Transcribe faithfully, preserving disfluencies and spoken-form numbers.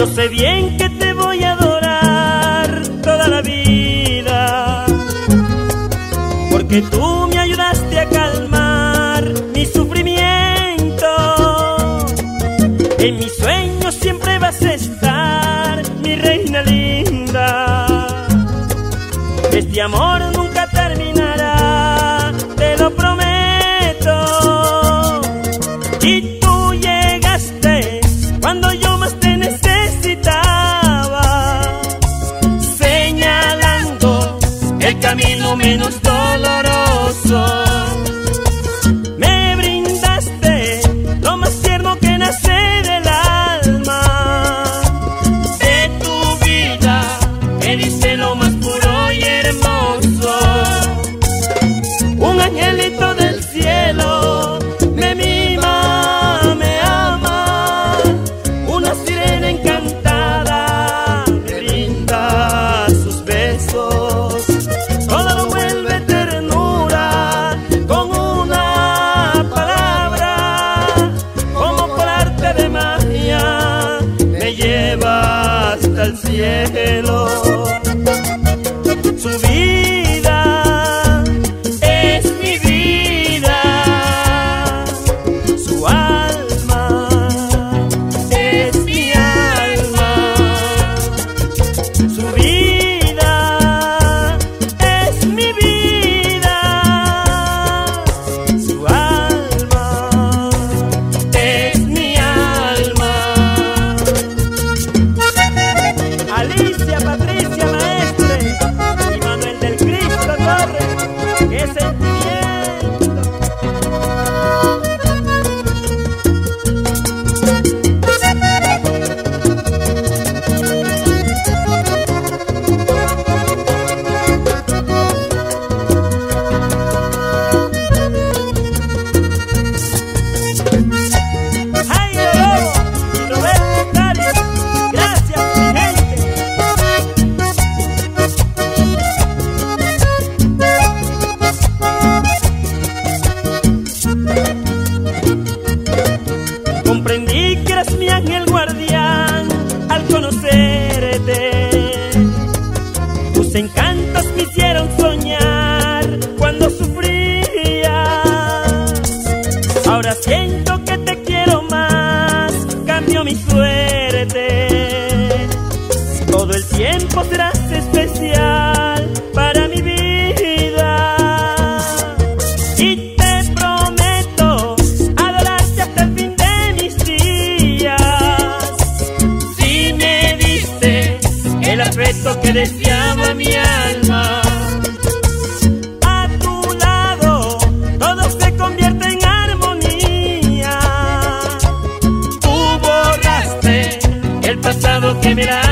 Yo sé bien que te voy a adorar toda la vida, porque tú me ayudaste a calmar mi sufrimiento. En mis sueños siempre vas a estar, mi reina linda. Este amor nunca terminará, te lo prometo. Y tú llegaste cuando yo más te necesitaba, señalando el camino menos doloroso. Me brindaste lo más tierno que nace del alma. De tu vida me diste lo más puro y hermoso. Un angelito del cielo me mima, me ama. Una sirena encantada me brinda sus besos. Todo lo vuelve ternura con una palabra. Como por arte de magia me lleva hasta el cielo. Su vida es mi vida, su alma es mi alma. Su vida es mi vida, su alma es mi alma. Alicia, Patricia, Maestre y Manuel del Cristo Torres, qué sentimiento. Jairo Lobo y Roberto Octavio, gracias mi gente. Comprendí que eras mi ángel guardián al conocerte. Tus encantos me hicieron soñar cuando sufrías. Ahora siento que te quiero más, cambio mi suerte. Todo el tiempo serás especial para mi vida. Y te prometo adorarte hasta el fin de mis días. Si me diste el afecto que deseaba mi alma, a tu lado todo se convierte en armonía. Tú borraste el pasado que me da